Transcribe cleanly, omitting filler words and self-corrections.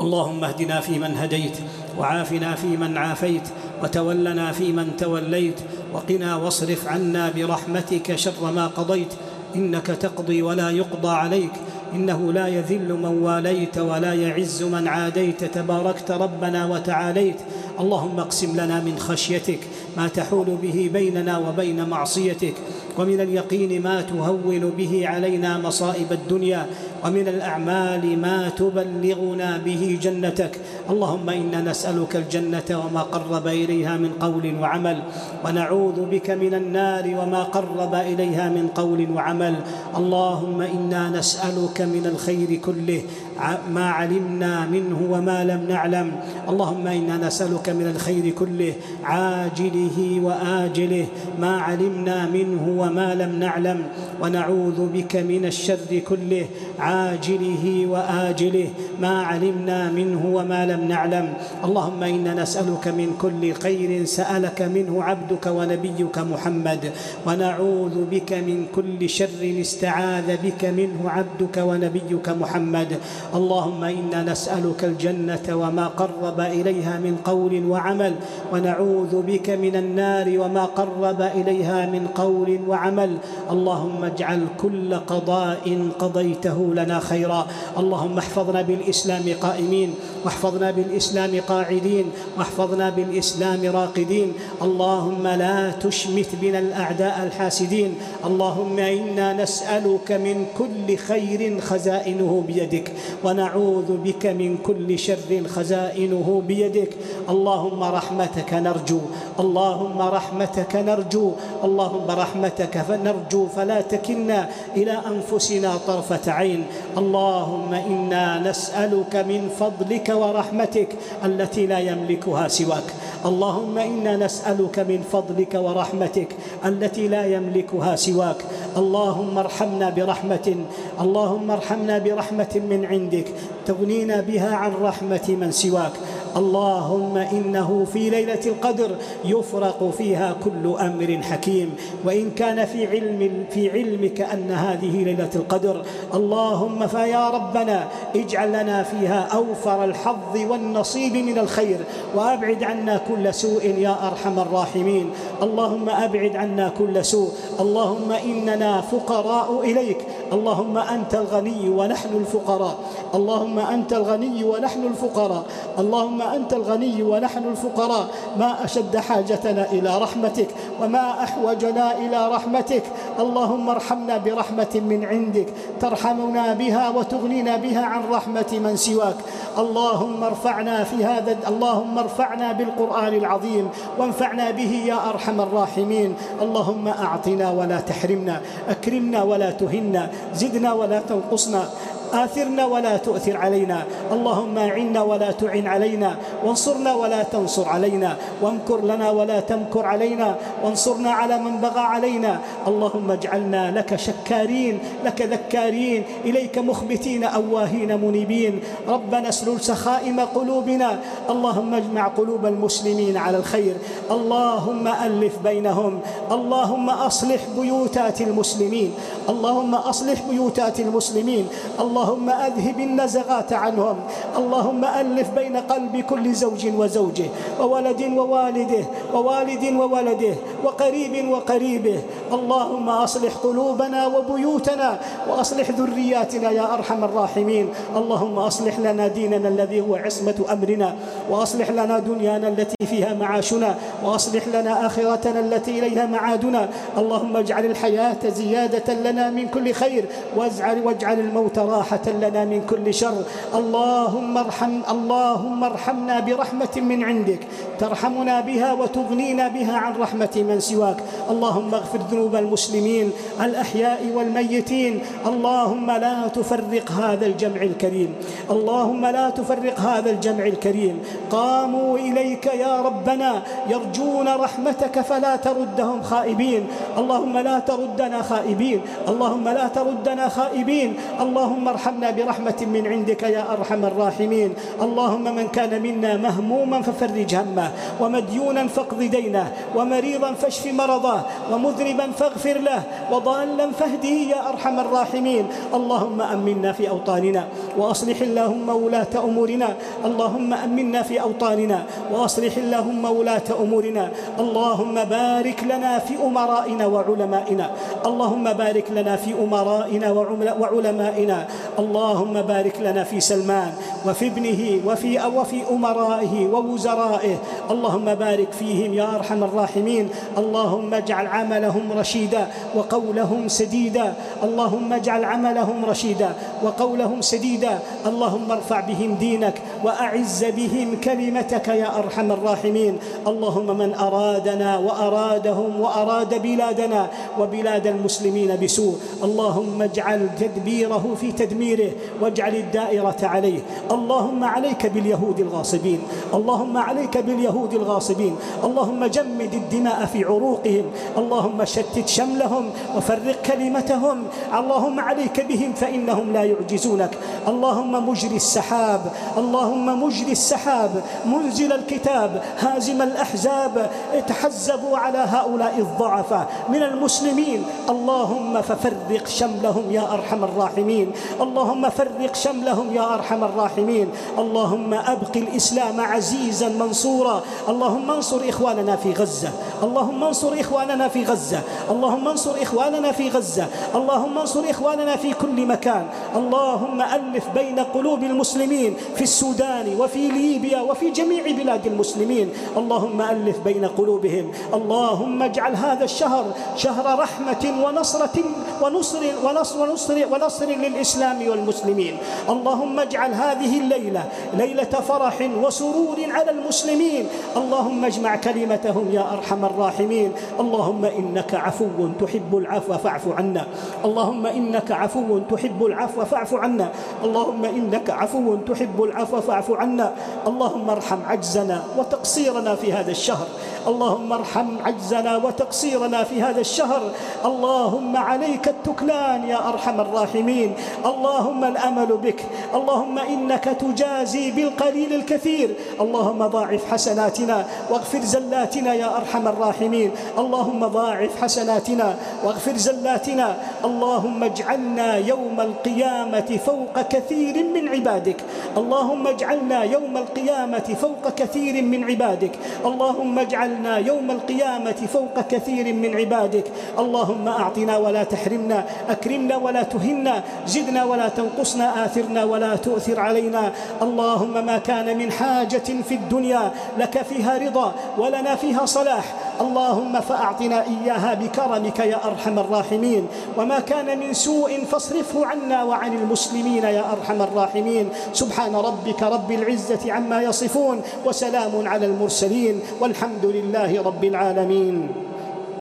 اللهم اهدنا فيمن هديت، وعافنا فيمن عافيت، وتولنا فيمن توليت، وقنا واصرف عنا برحمتك شر ما قضيت، إنك تقضي ولا يقضى عليك، إنه لا يذل من واليت ولا يعز من عاديت، تباركت ربنا وتعاليت. اللهم اقسم لنا من خشيتك ما تحول به بيننا وبين معصيتك، ومن اليقين ما تهون به علينا مصائب الدنيا، ومن الأعمال ما تبلغنا به جنتك. اللهم إنا نسألك الجنة وما قرب إليها من قول وعمل، ونعوذ بك من النار وما قرب إليها من قول وعمل. اللهم إنا نسألك من الخير كله ما علمنا منه وما لم نعلم. اللهم إنا نسألك من الخير كله عاجله وآجله ما علمنا منه وما لم نعلم، ونعوذ بك من الشر كله عاجله وآجله ما علمنا منه وما لم نعلم. اللهم إنا نسألك من كل خير سألك منه عبدك ونبيك محمد، ونعوذ بك من كل شر استعاذ بك منه عبدك ونبيك محمد. اللهم إنا نسألك الجنة وما قرب إليها من قول وعمل، ونعوذ بك من النار وما قرب إليها من قول وعمل. اللهم اجعل كل قضاء قضيته لنا خيرا. اللهم احفظنا بالإسلام قائمين، واحفظنا بالإسلام قاعدين، واحفظنا بالإسلام راقدين. اللهم لا تشمت بنا الأعداء الحاسدين. اللهم إنا نسألك من كل خير خزائنه بيدك، ونعوذ بك من كل شر خزائنه بيدك. اللهم رحمتك نرجو، اللهم رحمتك نرجو، اللهم رحمتك فنرجو فلا تكلنا إلى أنفسنا طرفة عين. اللهم إنا نسألك من فضلك ورحمتك التي لا يملكها سواك. اللهم إنا نسألك من فضلك ورحمتك التي لا يملكها سواك. اللهم ارحمنا برحمة، اللهم ارحمنا برحمة من عندك تغنينا بها عن رحمة من سواك. اللهم إنه في ليلة القدر يفرق فيها كل أمر حكيم، وإن كان في علمك أن هذه ليلة القدر، اللهم فيا ربنا اجعل لنا فيها أوفر الحظ والنصيب من الخير، وأبعد عنا كل سوء يا أرحم الراحمين. اللهم أبعد عنا كل سوء. اللهم إننا فقراء إليك، اللهم أنت الغني ونحن الفقراء، اللهم أنت الغني ونحن الفقراء، اللهم أنت الغني ونحن الفقراء. ما أشد حاجتنا إلى رحمتك، وما أحوجنا إلى رحمتك. اللهم ارحمنا برحمة من عندك ترحمنا بها وتغنينا بها عن رحمة من سواك. اللهم ارفعنا بالقرآن العظيم وانفعنا به يا أرحم الراحمين. اللهم أعطنا ولا تحرمنا، أكرمنا ولا تهنا، زدنا ولا تنقصنا، آثرنا ولا تؤثر علينا. اللهم أعنا ولا تعن علينا، وانصرنا ولا تنصر علينا، وامكر لنا ولا تمكر علينا، وانصرنا على من بغى علينا. اللهم اجعلنا لك شكارين، لك ذكارين، إليك مخبتين أواهين منيبين. ربنا اسلل سخائم قلوبنا. اللهم اجمع قلوب المسلمين على الخير. اللهم ألف بينهم. اللهم أصلح بيوتات المسلمين، اللهم أصلح بيوتات المسلمين. اللهم أذهب النزغات عنهم. اللهم ألف بين قلب كل زوج وزوجه، وولد ووالده، ووالد وولده، وقريب وقريبه. اللهم أصلح قلوبنا وبيوتنا، وأصلح ذرياتنا يا أرحم الراحمين. اللهم أصلح لنا ديننا الذي هو عصمة أمرنا، وأصلح لنا دنيانا التي فيها معاشنا، وأصلح لنا آخرتنا التي إليها معادنا. اللهم اجعل الحياة زيادة لنا من كل خير، واجعل الموت راحة لنا من كل شر. اللهم ارحمنا برحمة من عندك ترحمنا بها وتغنينا بها عن رحمة من سواك. اللهم اغفر ذنوب المسلمين الأحياء والميتين. اللهم لا تفرق هذا الجمع الكريم، اللهم لا تفرق هذا الجمع الكريم. قاموا إليك يا ربنا يرجون رحمتك فلا تردهم خائبين. اللهم لا تردنا خائبين، اللهم لا تردنا خائبين. اللهم ارحمنا برحمة من عندك يا أرحم الراحمين. اللهم من كان منا مهموما ففرج همه، ومديونا فاقض دينه، ومريضا فاشف مرضه، ومذنبا فاغفر له، وضالا فاهده يا أرحم الراحمين. اللهم أمنا في أوطاننا وأصلح اللهم ولاة أمورنا. اللهم أمنا في أوطاننا وأصلح اللهم ولاة أمورنا. اللهم بارك لنا في أمرائنا وعلمائنا. اللهم بارك لنا في أمرائنا وعلمائنا. اللهم بارك لنا في سلمان وفي ابنه وفي أمرائه ووزرائه. اللهم بارك فيهم يا أرحم الراحمين. اللهم اجعل عملهم رشيدا وقولهم سديدا. اللهم اجعل عملهم رشيدا وقولهم سديدا. اللهم ارفع بهم دينك وأعز بهم كلمتك يا أرحم الراحمين. اللهم من أرادنا وأرادهم وأراد بلادنا وبلاد المسلمين بسوء، اللهم اجعل تدبيره في تدميره واجعل الدائرة عليه. اللهم عليك باليهود الغاصبين. اللهم عليك باليهود الغاصبين. اللهم جمد الدماء في عروقهم. اللهم شتت شملهم وفرق كلمتهم. اللهم عليك بهم فإنهم لا يعجزونك. اللهم مجري السحاب، اللهم مجري السحاب، منزل الكتاب، هازم الأحزاب، اتحزبوا على هؤلاء الضعفاء من المسلمين. اللهم ففرق شملهم يا أرحم الراحمين. اللهم فرق شملهم يا أرحم الراحمين. اللهم أبق الإسلام عزيزا منصورا. اللهم انصر إخواننا في غزة. اللهم انصر إخواننا في غزة. اللهم انصر إخواننا في غزة. اللهم انصر إخواننا في كل مكان. اللهم ألف بين قلوب المسلمين في السودان وفي ليبيا وفي جميع بلاد المسلمين. اللهم ألف بين قلوبهم. اللهم اجعل هذا الشهر شهر رحمة ونصر للإسلام والمسلمين. اللهم اجعل هذه الليلة ليلة فرح وسرور على المسلمين. اللهم اجمع كلمتهم يا أرحم الراحمين. اللهم إنك عفو تحب العفو فاعف عنا. اللهم إنك عفو تحب العفو فاعف عنا. اللهم إنك عفو تحب العفو فاعف عنا. اللهم ارحم عجزنا وتقصيرنا في هذا الشهر. اللهم ارحم عجزنا وتقصيرنا في هذا الشهر. اللهم عليك التكلان يا أرحم الراحمين. اللهم الأمل بك. اللهم إنك تجازي بالقليل الكثير. اللهم ضاعف حسناتنا واغفر زلاتنا يا أرحم الراحمين. اللهم ضاعف حسناتنا واغفر زلاتنا. اللهم اجعلنا يوم القيامة فوق كثير من عبادك. اللهم اجعلنا يوم القيامة فوق كثير من عبادك. اللهم اجعلنا يوم القيامة فوق كثير من عبادك. اللهم أعطنا ولا تحرمنا، أكرمنا ولا تهنا، زدنا ولا تنقصنا، آثرنا ولا تؤثر علينا. اللهم ما كان من حاجة في الدنيا لك فيها رضا ولنا فيها صلاح، اللهم فأعطنا إياها بكرمك يا أرحم الراحمين. وما كان من سوء فاصرفه عنا وعن المسلمين يا أرحم الراحمين. سبحان ربك رب العزة عما يصفون، وسلام على المرسلين، والحمد لله رب العالمين.